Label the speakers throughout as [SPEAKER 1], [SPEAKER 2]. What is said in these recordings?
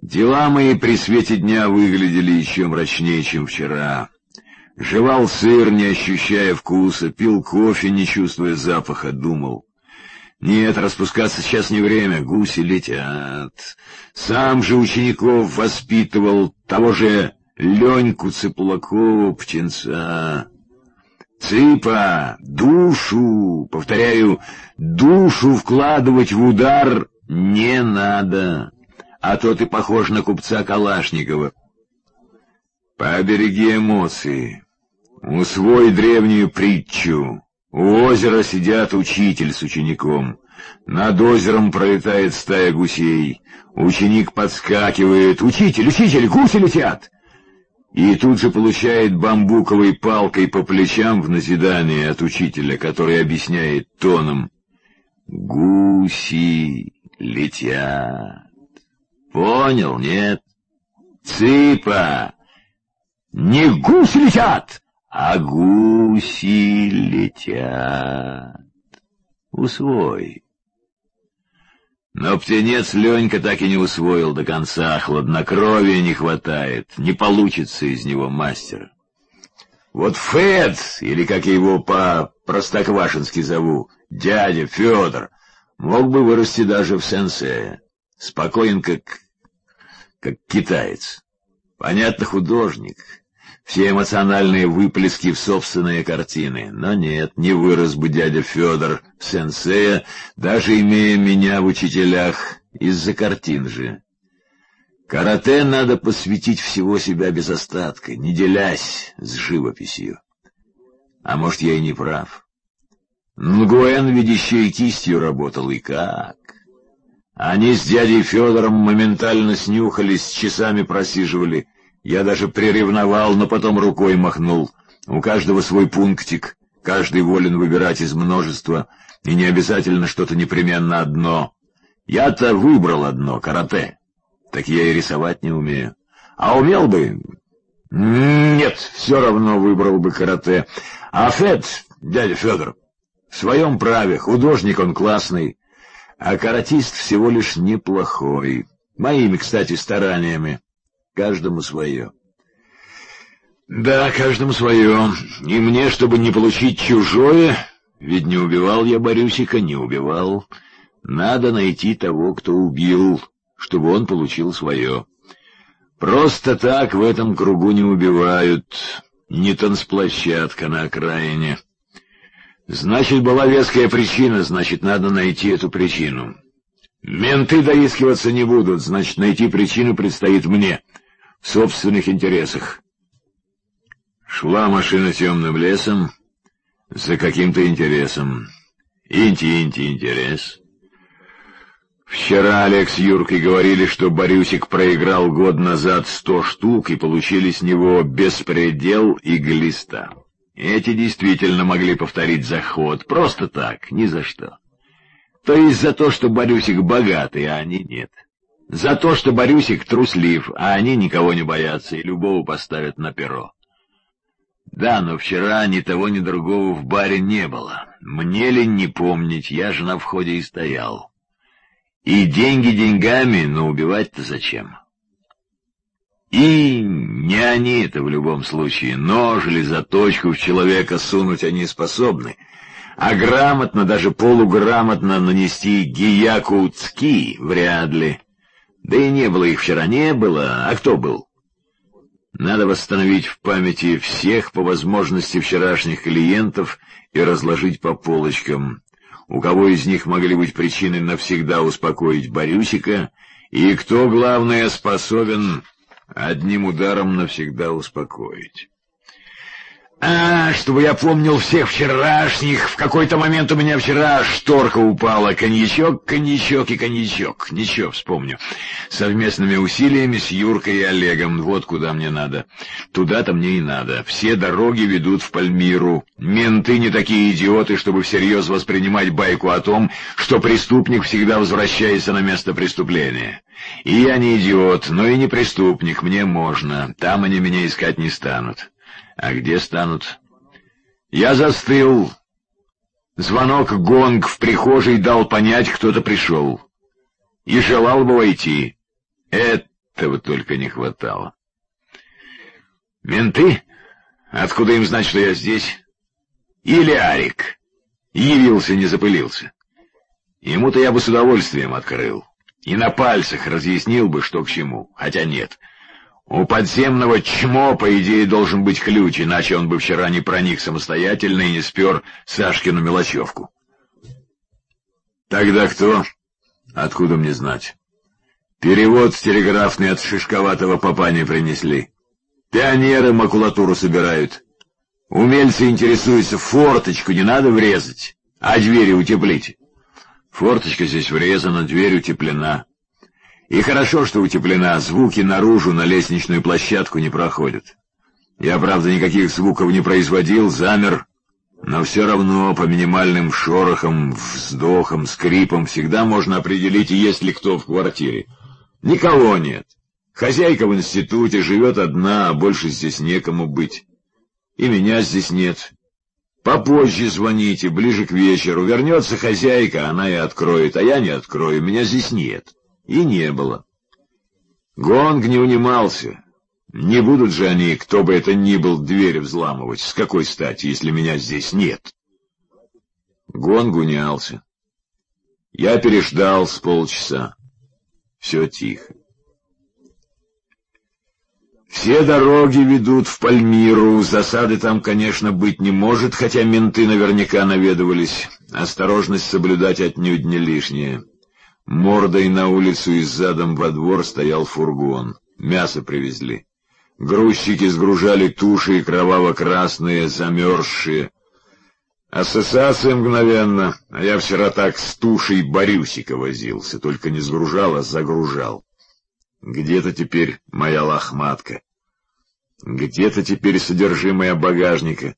[SPEAKER 1] Дела мои при свете дня выглядели еще мрачнее, чем вчера. Жевал сыр, не ощущая вкуса, пил кофе, не чувствуя запаха, думал. Нет, распускаться сейчас не время, гуси летят. Сам же учеников воспитывал, того же Леньку Цыплакова, птенца. Цыпа, душу, повторяю, душу вкладывать в удар не надо, а то ты похож на купца Калашникова. Побереги эмоции, усвой древнюю притчу. У озера сидят учитель с учеником. Над озером пролетает стая гусей. Ученик подскакивает. «Учитель, учитель, гуси летят!» И тут же получает бамбуковой палкой по плечам в назидание от учителя, который объясняет тоном: «Гуси летят». Понял, нет? Цыпа, не гуси летят, а гуси летят. Усвой. Но птенец Ленька так и не усвоил до конца, хладнокровия не хватает, не получится из него мастер. Вот Фед, или как я его по-простоквашински зову, дядя Федор, мог бы вырасти даже в сенсея. Спокоен, как китаец. Понятно, художник. Все эмоциональные выплески в собственные картины. Но нет, не вырос бы дядя Федор в сенсея, даже имея меня в учителях, из-за картин же. Карате надо посвятить всего себя без остатка, не делясь с живописью. А может, я и не прав. Нгуэн ведь еще и кистью работал, и как. Они с дядей Федором моментально снюхались, часами просиживали. Я даже приревновал, но потом рукой махнул. У каждого свой пунктик, каждый волен выбирать из множества, и не обязательно что-то непременно одно. Я-то выбрал одно — карате. Так я и рисовать не умею. А умел бы? Нет, все равно выбрал бы карате. А Фед, дядя Федор, в своем праве, художник он классный, а каратист всего лишь неплохой. Моими, кстати, стараниями. Каждому свое. Да, каждому свое. И мне, чтобы не получить чужое, ведь не убивал я Борюсика, не убивал, надо найти того, кто убил, чтобы он получил свое. Просто так в этом кругу не убивают. Не танцплощадка на окраине. Значит, была веская причина, значит, надо найти эту причину. Менты доискиваться не будут, значит, найти причину предстоит мне, в собственных интересах. Шла машина темным лесом, за каким-то интересом. Интерес. Вчера Олег с Юркой говорили, что Борюсик проиграл год назад 100 штук, и получили с него беспредел и глиста. Эти действительно могли повторить заход, просто так, ни за что. То есть за то, что Борюсик богатый, а они нет. За то, что Борюсик труслив, а они никого не боятся и любого поставят на перо. Да, но вчера ни того, ни другого в баре не было. Мне ли не помнить, я же на входе и стоял. И деньги деньгами, но убивать-то зачем? И не они это в любом случае, нож или заточку в человека сунуть они способны, а грамотно, даже полуграмотно нанести гияку цки вряд ли. Да и не было их вчера, не было, а кто был? Надо восстановить в памяти всех по возможности вчерашних клиентов и разложить по полочкам, у кого из них могли быть причины навсегда успокоить Борюсика, и кто, главное, способен одним ударом навсегда успокоить. Чтобы я помнил всех вчерашних, в какой-то момент у меня вчера шторка упала, коньячок и коньячок. Ничего, вспомню. Совместными усилиями с Юркой и Олегом, вот куда мне надо. Туда-то мне и надо. Все дороги ведут в Пальмиру. Менты не такие идиоты, чтобы всерьез воспринимать байку о том, что преступник всегда возвращается на место преступления. И я не идиот, но и не преступник, мне можно. Там они меня искать не станут. А где станут? Я застыл. Звонок-гонг в прихожей дал понять, кто-то пришел. И желал бы войти. Этого только не хватало. Менты? Откуда им знать, что я здесь? Или Арик? Явился, не запылился. Ему-то я бы с удовольствием открыл. И на пальцах разъяснил бы, что к чему. Хотя нет. У подземного чмо, по идее, должен быть ключ, иначе он бы вчера не проник самостоятельно и не спер Сашкину мелочевку. Тогда кто? Откуда мне знать? Перевод телеграфный от шишковатого папани принесли. Пионеры макулатуру собирают. Умельцы интересуются, форточку не надо врезать, а двери утеплить. Форточка здесь врезана, дверь утеплена. И хорошо, что утеплена, звуки наружу на лестничную площадку не проходят. Я, правда, никаких звуков не производил, замер, но все равно по минимальным шорохам, вздохам, скрипам всегда можно определить, есть ли кто в квартире. Никого нет. Хозяйка в институте живет одна, а больше здесь некому быть. И меня здесь нет. Попозже звоните, ближе к вечеру. Вернется хозяйка, она и откроет, а я не открою, меня здесь нет. И не было. Гонг не унимался. Не будут же они, кто бы это ни был, дверь взламывать. С какой стати, если меня здесь нет? Гонг унялся. Я переждал с полчаса. Все тихо. Все дороги ведут в Пальмиру, засады там, конечно, быть не может, хотя менты наверняка наведывались. Осторожность соблюдать отнюдь не лишняя. Мордой на улицу и задом во двор стоял фургон. Мясо привезли. Грузчики сгружали туши кроваво-красные, замерзшие. Ассоциация мгновенно, а я вчера так с тушей Борюсика возился, только не сгружал, а загружал. Где-то теперь моя лохматка. Где-то теперь содержимое багажника.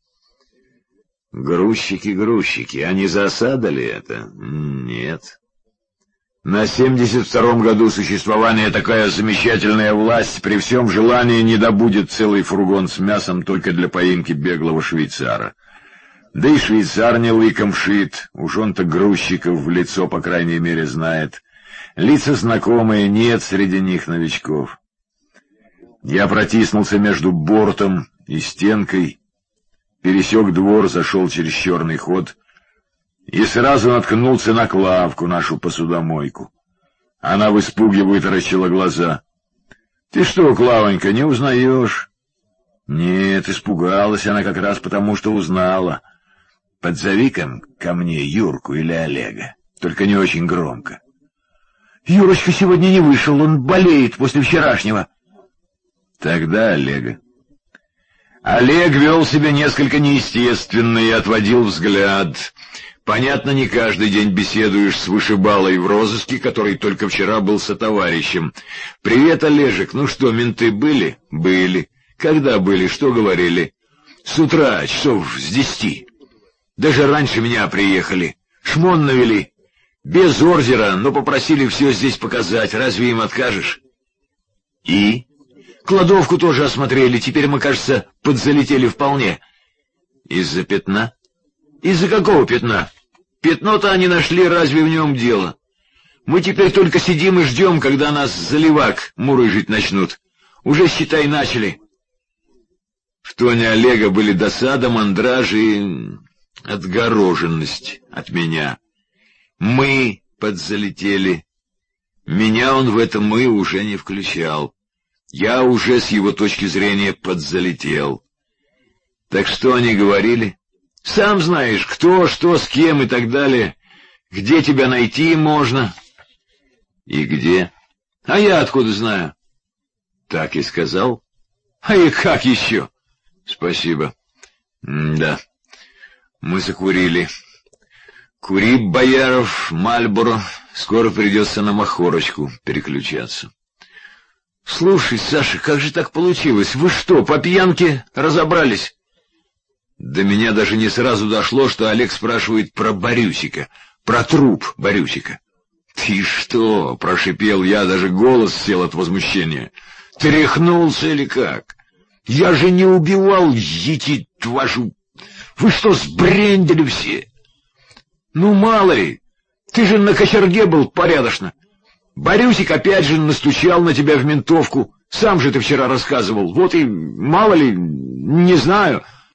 [SPEAKER 1] Грузчики, они засадали это? Нет. На 72-м году существования такая замечательная власть при всем желании не добудет целый фургон с мясом только для поимки беглого швейцара. Да и швейцар не лыком шит, уж он-то грузчиков в лицо, по крайней мере, знает. Лица знакомые, нет среди них новичков. Я протиснулся между бортом и стенкой, пересек двор, зашел через черный ход и сразу наткнулся на Клавку, нашу посудомойку. Она в испуге вытаращила глаза. — Ты что, Клавонька, не узнаешь? — Нет, испугалась она как раз потому, что узнала. Подзови-ка ко мне Юрку или Олега, только не очень громко. — Юрочка сегодня не вышел, он болеет после вчерашнего. — Тогда Олега. Олег вел себя несколько неестественно и отводил взгляд. Понятно, не каждый день беседуешь с вышибалой в розыске, который только вчера был сотоварищем. — Привет, Олежек, ну что, менты были? — Были. — Когда были, что говорили? — С утра, часов с 10. Даже раньше меня приехали. Шмон навели. Без ордера, но попросили все здесь показать. Разве им откажешь? И? Кладовку тоже осмотрели. Теперь мы, кажется, подзалетели вполне. Из-за пятна? Из-за какого пятна? Пятно-то они нашли, разве в нем дело? Мы теперь только сидим и ждем, когда нас заливак мурыжить начнут. Уже, считай, начали. В тоне Олега были досада, мандраж и отгороженность от меня. Мы подзалетели. Меня он в это «мы» уже не включал. Я уже с его точки зрения подзалетел. Так что они говорили? Сам знаешь, кто, что, с кем и так далее. Где тебя найти можно? И где? А я откуда знаю? Так и сказал. А и как еще? Спасибо. Да. Мы закурили. Кури, Бояров, Мальборо, скоро придется на махорочку переключаться. Слушай, Саша, как же так получилось? Вы что, по пьянке разобрались? До меня даже не сразу дошло, что Олег спрашивает про Борюсика, про труп Борюсика. Ты что, прошипел я, даже голос сел от возмущения. Тряхнулся или как? Я же не убивал, ети вашу... Вы что, сбрендили все? Ну, мало ли, ты же на кочерге был порядочно. Борюсик опять же настучал на тебя в ментовку. Сам же ты вчера рассказывал. Вот и мало ли, не знаю.